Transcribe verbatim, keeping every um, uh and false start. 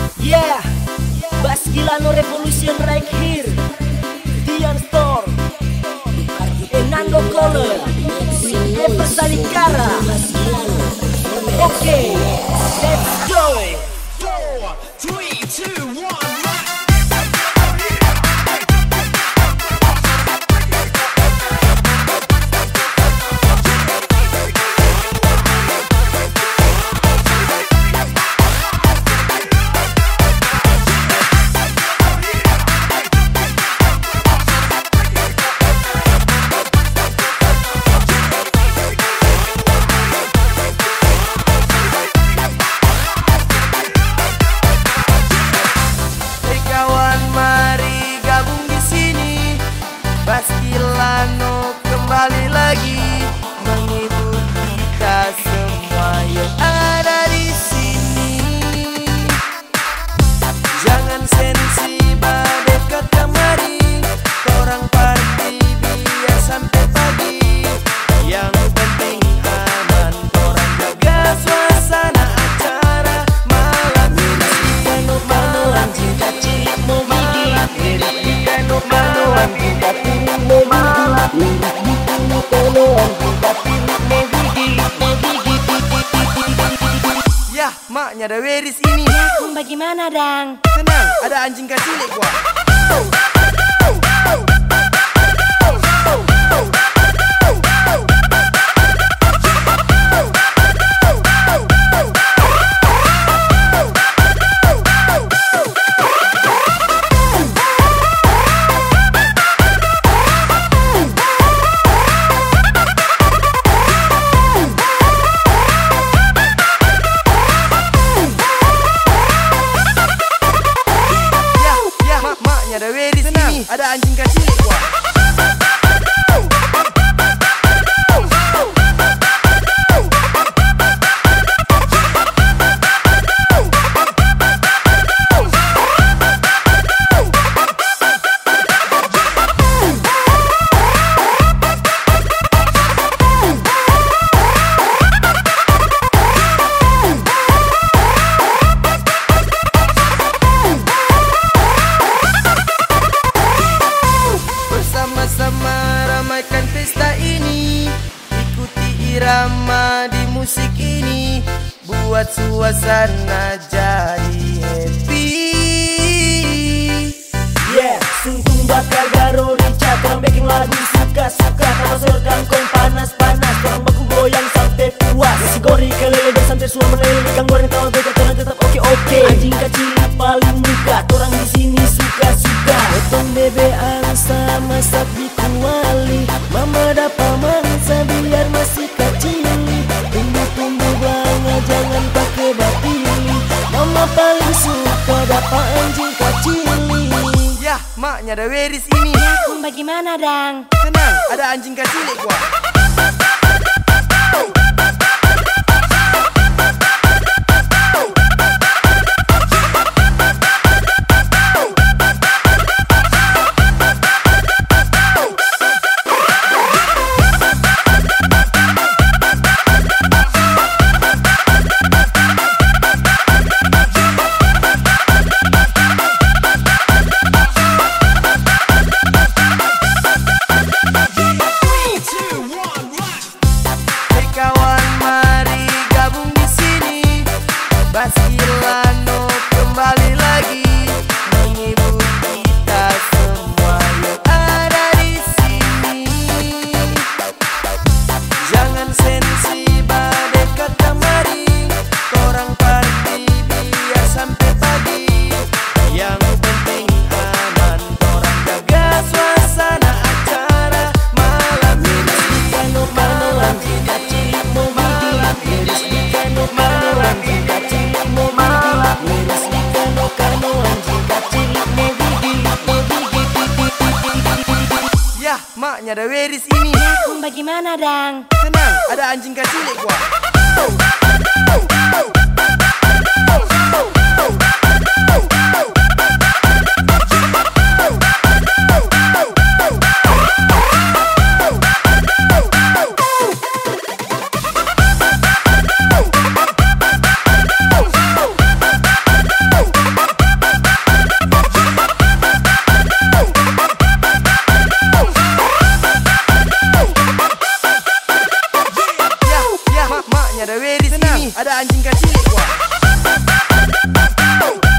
Yeah, Baskilano Revolution right here. Dian Store, Enando Color, Epa Salikara. Okay, let's go. Four, three, two, one. Baskilano kembali lagi menghibur kita semua yang ada di sini. Jangan sensi dekat kemari, orang party biar sampai pagi. Yang penting aman, orang jaga suasana acara malam ini. Manoan cinta cilik mau gigit, manoan cinta cilik mau Yah, maknya ada Weris ini. Bagaimana dang? Tenang, ada anjing kecilik gua. Ada Weris ini, ada anjing kecilik gua. Sama ramaikan pesta ini, ikuti irama di musik ini, buat suasana jadi happy. Yeah, sungguh bakal garo ricat, orang bikin lagu suka-suka, kalau sorkan kong panas-panas, orang baku goyang sampai puas. Si gori kelele bersantai semua meleleh, ikan goreng tawa beda, orang tetap oke-oke. Anjing kecil paling muka, orang di sini suka-suka. Potong bebe angsa masak di kuali, mama dapat mangsa biar masih kecil. Tumbuh-tumbuh banget jangan pakai batili, mama paling suka dapat anjing kecil. Yah, maknya ada Weris ini. Bagaimana dang? Tenang, ada anjing kecilik gua. Baskilano kembali lagi menghibur kita semua yang ada di sini. Jangan sensi dekat kemari, orang party biar sampai pagi. Yang penting aman, orang jaga suasana acara malam ini. Manoan cinta cilik mau gigit, manoan cinta cilik mau Yah, maknya ada Weris ini. Bagaimana dang? Tenang, ada anjing kecilik gua. Four, ada anjing kecil gua.